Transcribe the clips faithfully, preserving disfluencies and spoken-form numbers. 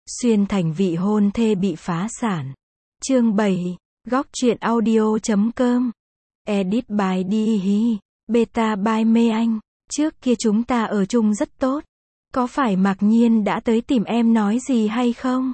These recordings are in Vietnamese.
Xuyên thành vị hôn thê bị phá sản. Chương bảy, góc truyện audio chấm com. Edit by Đi Hí, beta by Mê Anh. Trước kia chúng ta ở chung rất tốt. Có phải Mạc Nhiên đã tới tìm em nói gì hay không?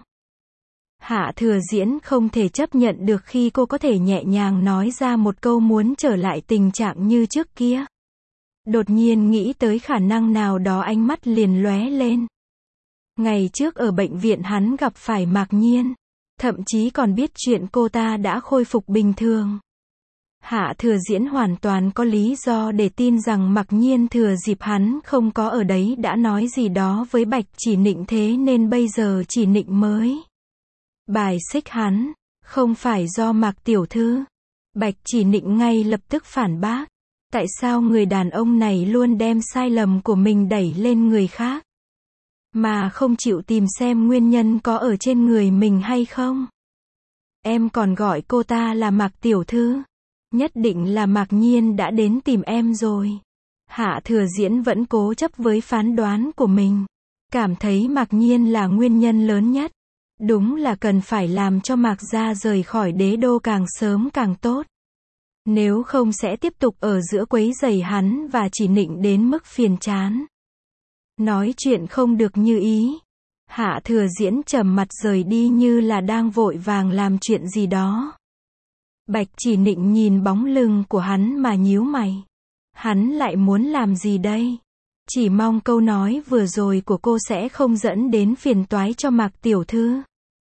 Hạ Thừa Diễn không thể chấp nhận được khi cô có thể nhẹ nhàng nói ra một câu muốn trở lại tình trạng như trước kia. Đột nhiên nghĩ tới khả năng nào đó, ánh mắt liền lóe lên. Ngày trước ở bệnh viện hắn gặp phải Mạc Nhiên, thậm chí còn biết chuyện cô ta đã khôi phục bình thường. Hạ Thừa Diễn hoàn toàn có lý do để tin rằng Mạc Nhiên thừa dịp hắn không có ở đấy đã nói gì đó với Bạch Chỉ Nịnh, thế nên bây giờ Chỉ Nịnh mới bài xích hắn, không phải do Mạc tiểu thư. Bạch Chỉ Nịnh ngay lập tức phản bác, tại sao người đàn ông này luôn đem sai lầm của mình đẩy lên người khác, mà không chịu tìm xem nguyên nhân có ở trên người mình hay không. Em còn gọi cô ta là Mạc tiểu thư, nhất định là Mạc Nhiên đã đến tìm em rồi. Hạ Thừa Diễn vẫn cố chấp với phán đoán của mình, cảm thấy Mạc Nhiên là nguyên nhân lớn nhất. Đúng là cần phải làm cho Mạc gia rời khỏi đế đô càng sớm càng tốt. Nếu không sẽ tiếp tục ở giữa quấy rầy hắn và Chỉ Nịnh đến mức phiền chán. Nói chuyện không được như ý. Hạ Thừa Diễn trầm mặt rời đi như là đang vội vàng làm chuyện gì đó. Bạch Chỉ Nịnh nhìn bóng lưng của hắn mà nhíu mày. Hắn lại muốn làm gì đây? Chỉ mong câu nói vừa rồi của cô sẽ không dẫn đến phiền toái cho Mạc tiểu thư.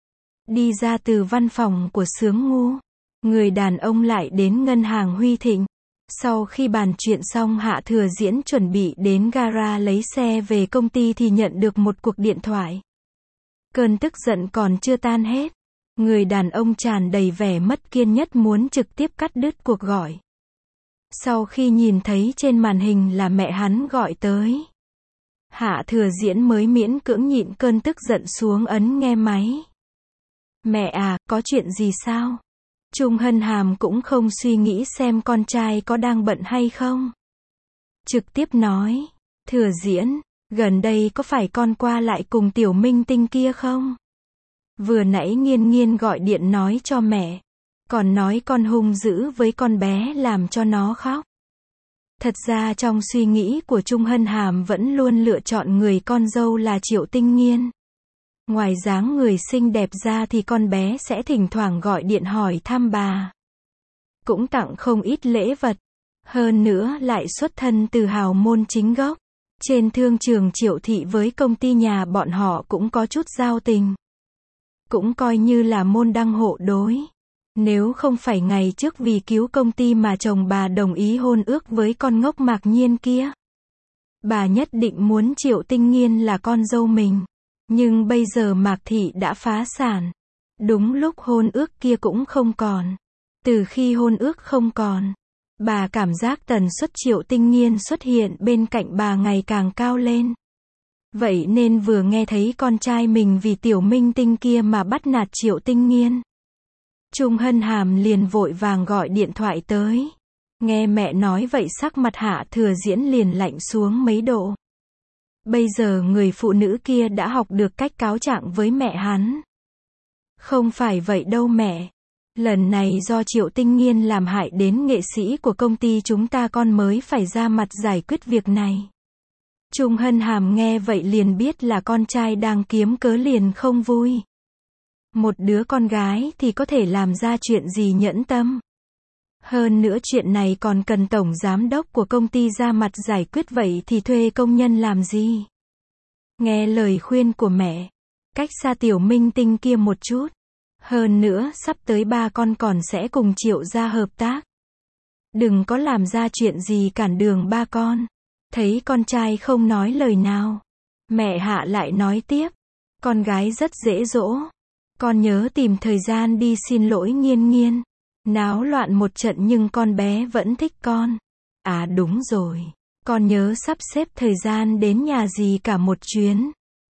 Đi ra từ văn phòng của Sướng Ngu, người đàn ông lại đến ngân hàng Huy Thịnh. Sau khi bàn chuyện xong, Hạ Thừa Diễn chuẩn bị đến gara lấy xe về công ty thì nhận được một cuộc điện thoại. Cơn tức giận còn chưa tan hết, người đàn ông tràn đầy vẻ mất kiên nhẫn muốn trực tiếp cắt đứt cuộc gọi. Sau khi nhìn thấy trên màn hình là mẹ hắn gọi tới, Hạ Thừa Diễn mới miễn cưỡng nhịn cơn tức giận xuống ấn nghe máy. Mẹ à, có chuyện gì sao? Trung Hân Hàm cũng không suy nghĩ xem con trai có đang bận hay không. Trực tiếp nói, Thừa Diễn, gần đây có phải con qua lại cùng tiểu minh tinh kia không? Vừa nãy Nghiên Nghiên gọi điện nói cho mẹ, còn nói con hung dữ với con bé làm cho nó khóc. Thật ra trong suy nghĩ của Trung Hân Hàm vẫn luôn lựa chọn người con dâu là Triệu Tinh Nghiên. Ngoài dáng người xinh đẹp ra thì con bé sẽ thỉnh thoảng gọi điện hỏi thăm bà. Cũng tặng không ít lễ vật. Hơn nữa lại xuất thân từ hào môn chính gốc. Trên thương trường Triệu thị với công ty nhà bọn họ cũng có chút giao tình. Cũng coi như là môn đăng hộ đối. Nếu không phải ngày trước vì cứu công ty mà chồng bà đồng ý hôn ước với con ngốc Mạc Nhiên kia, bà nhất định muốn Triệu Tinh Nghiên là con dâu mình. Nhưng bây giờ Mạc thị đã phá sản. Đúng lúc hôn ước kia cũng không còn. Từ khi hôn ước không còn, bà cảm giác tần suất Triệu Tinh Nghiên xuất hiện bên cạnh bà ngày càng cao lên. Vậy nên vừa nghe thấy con trai mình vì tiểu minh tinh kia mà bắt nạt Triệu Tinh Nghiên, Trung Hân Hàm liền vội vàng gọi điện thoại tới. Nghe mẹ nói vậy sắc mặt Hạ Thừa Diễn liền lạnh xuống mấy độ. Bây giờ người phụ nữ kia đã học được cách cáo trạng với mẹ hắn. Không phải vậy đâu mẹ. Lần này do Triệu Tinh Nghiên làm hại đến nghệ sĩ của công ty chúng ta, con mới phải ra mặt giải quyết việc này. Trung Hân Hàm nghe vậy liền biết là con trai đang kiếm cớ liền không vui. Một đứa con gái thì có thể làm ra chuyện gì nhẫn tâm. Hơn nữa chuyện này còn cần tổng giám đốc của công ty ra mặt giải quyết, vậy thì thuê công nhân làm gì? Nghe lời khuyên của mẹ, cách xa tiểu minh tinh kia một chút. Hơn nữa sắp tới ba con còn sẽ cùng Triệu gia hợp tác. Đừng có làm ra chuyện gì cản đường ba con. Thấy con trai không nói lời nào, mẹ Hạ lại nói tiếp, con gái rất dễ dỗ. Con nhớ tìm thời gian đi xin lỗi Nghiên Nghiên. Náo loạn một trận nhưng con bé vẫn thích con. À đúng rồi, con nhớ sắp xếp thời gian đến nhà dì cả một chuyến.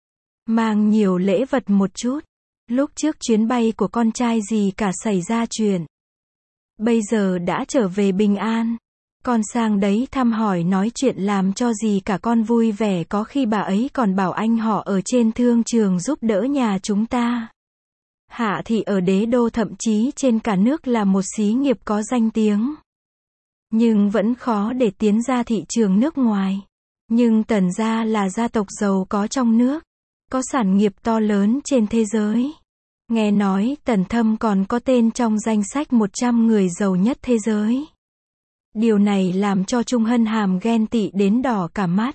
Mang nhiều lễ vật một chút. Lúc trước chuyến bay của con trai dì cả xảy ra chuyện. Bây giờ đã trở về bình an. Con sang đấy thăm hỏi nói chuyện làm cho gì cả, con vui vẻ, có khi bà ấy còn bảo anh họ ở trên thương trường giúp đỡ nhà chúng ta. Hạ thị ở đế đô thậm chí trên cả nước là một xí nghiệp có danh tiếng. Nhưng vẫn khó để tiến ra thị trường nước ngoài. Nhưng Tần gia là gia tộc giàu có trong nước, có sản nghiệp to lớn trên thế giới. Nghe nói Tần Thâm còn có tên trong danh sách một trăm người giàu nhất thế giới. Điều này làm cho Trung Hân Hàm ghen tị đến đỏ cả mắt.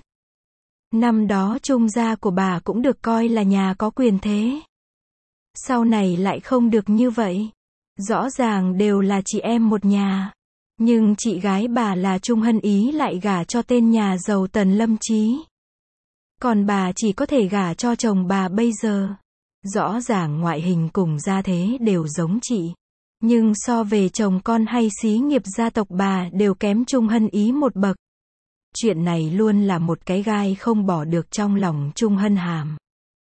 Năm đó Trung gia của bà cũng được coi là nhà có quyền thế. Sau này lại không được như vậy. Rõ ràng đều là chị em một nhà. Nhưng chị gái bà là Trung Hân Ý lại gả cho tên nhà giàu Tần Lâm Chí. Còn bà chỉ có thể gả cho chồng bà bây giờ. Rõ ràng ngoại hình cùng gia thế đều giống chị. Nhưng so về chồng con hay xí nghiệp gia tộc bà đều kém Trung Hân Ý một bậc. Chuyện này luôn là một cái gai không bỏ được trong lòng Trung Hân Hàm.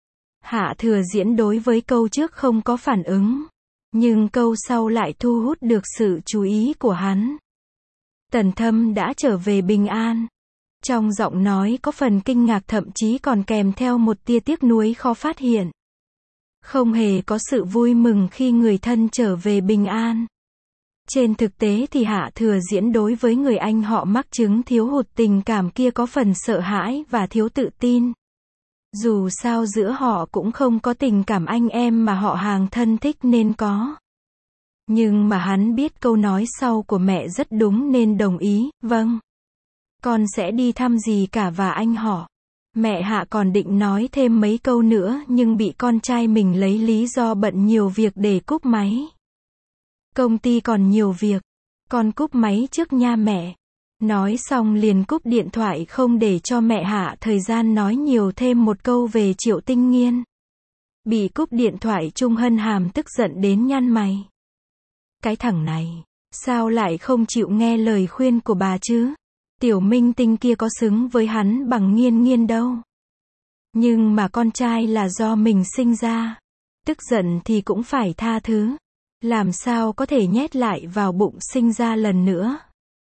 Hạ Thừa Diễn đối với câu trước không có phản ứng. Nhưng câu sau lại thu hút được sự chú ý của hắn. Tần Thâm đã trở về bình an. Trong giọng nói có phần kinh ngạc, thậm chí còn kèm theo một tia tiếc nuối khó phát hiện. Không hề có sự vui mừng khi người thân trở về bình an. Trên thực tế thì Hạ Thừa Diễn đối với người anh họ mắc chứng thiếu hụt tình cảm kia có phần sợ hãi và thiếu tự tin. Dù sao giữa họ cũng không có tình cảm anh em mà họ hàng thân thích nên có. Nhưng mà hắn biết câu nói sau của mẹ rất đúng nên đồng ý, vâng. Con sẽ đi thăm dì cả và anh họ. Mẹ Hạ còn định nói thêm mấy câu nữa nhưng bị con trai mình lấy lý do bận nhiều việc để cúp máy. Công ty còn nhiều việc. Con cúp máy trước nha mẹ. Nói xong liền cúp điện thoại không để cho mẹ Hạ thời gian nói nhiều thêm một câu về Triệu Tinh Nghiên. Bị cúp điện thoại Trung Hân Hàm tức giận đến nhăn mày. Cái thằng này, sao lại không chịu nghe lời khuyên của bà chứ? Tiểu minh tinh kia có xứng với hắn bằng Nghiên Nghiên đâu. Nhưng mà con trai là do mình sinh ra. Tức giận thì cũng phải tha thứ. Làm sao có thể nhét lại vào bụng sinh ra lần nữa.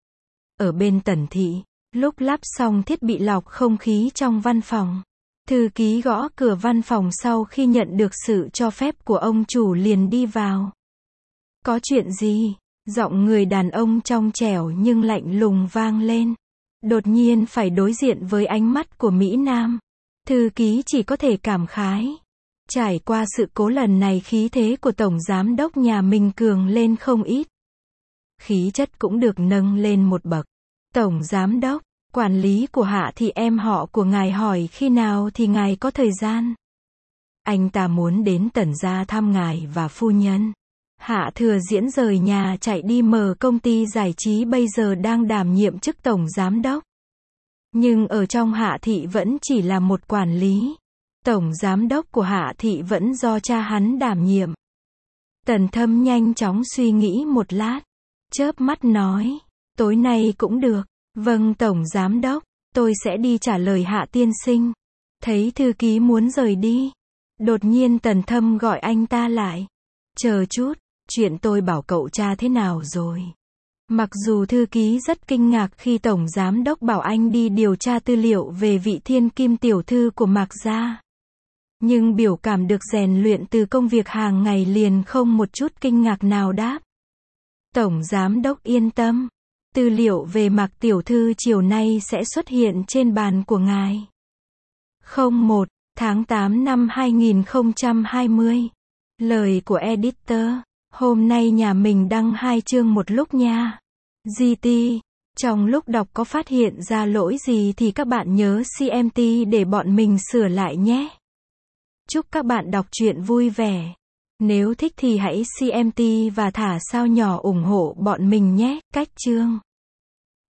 Ở bên Tần thị, lúc lắp xong thiết bị lọc không khí trong văn phòng, thư ký gõ cửa văn phòng sau khi nhận được sự cho phép của ông chủ liền đi vào. Có chuyện gì? Giọng người đàn ông trong trẻo nhưng lạnh lùng vang lên. Đột nhiên phải đối diện với ánh mắt của Mỹ Nam. Thư ký chỉ có thể cảm khái. Trải qua sự cố lần này khí thế của Tổng Giám đốc nhà mình cường lên không ít. Khí chất cũng được nâng lên một bậc. Tổng Giám đốc, quản lý của Hạ thị em họ của ngài hỏi khi nào thì ngài có thời gian. Anh ta muốn đến Tần gia thăm ngài và phu nhân. Hạ Thừa Diễn rời nhà chạy đi mở công ty giải trí, bây giờ đang đảm nhiệm chức Tổng Giám đốc. Nhưng ở trong Hạ thị vẫn chỉ là một quản lý. Tổng Giám đốc của Hạ thị vẫn do cha hắn đảm nhiệm. Tần Thâm nhanh chóng suy nghĩ một lát. Chớp mắt nói. Tối nay cũng được. Vâng Tổng Giám đốc, tôi sẽ đi trả lời Hạ tiên sinh. Thấy thư ký muốn rời đi. Đột nhiên Tần Thâm gọi anh ta lại. Chờ chút, chuyện tôi bảo cậu cha thế nào rồi? Mặc dù thư ký rất kinh ngạc khi Tổng Giám đốc bảo anh đi điều tra tư liệu về vị thiên kim tiểu thư của Mạc gia. Nhưng biểu cảm được rèn luyện từ công việc hàng ngày liền không một chút kinh ngạc nào đáp. Tổng Giám đốc yên tâm. Tư liệu về Mạc tiểu thư chiều nay sẽ xuất hiện trên bàn của ngài. không một tháng tám năm hai nghìn không trăm hai mươi. Lời của editor. Hôm nay nhà mình đăng hai chương một lúc nha. giê tê. Trong lúc đọc có phát hiện ra lỗi gì thì các bạn nhớ xê em tê để bọn mình sửa lại nhé. Chúc các bạn đọc truyện vui vẻ. Nếu thích thì hãy xê em tê và thả sao nhỏ ủng hộ bọn mình nhé. Cách chương.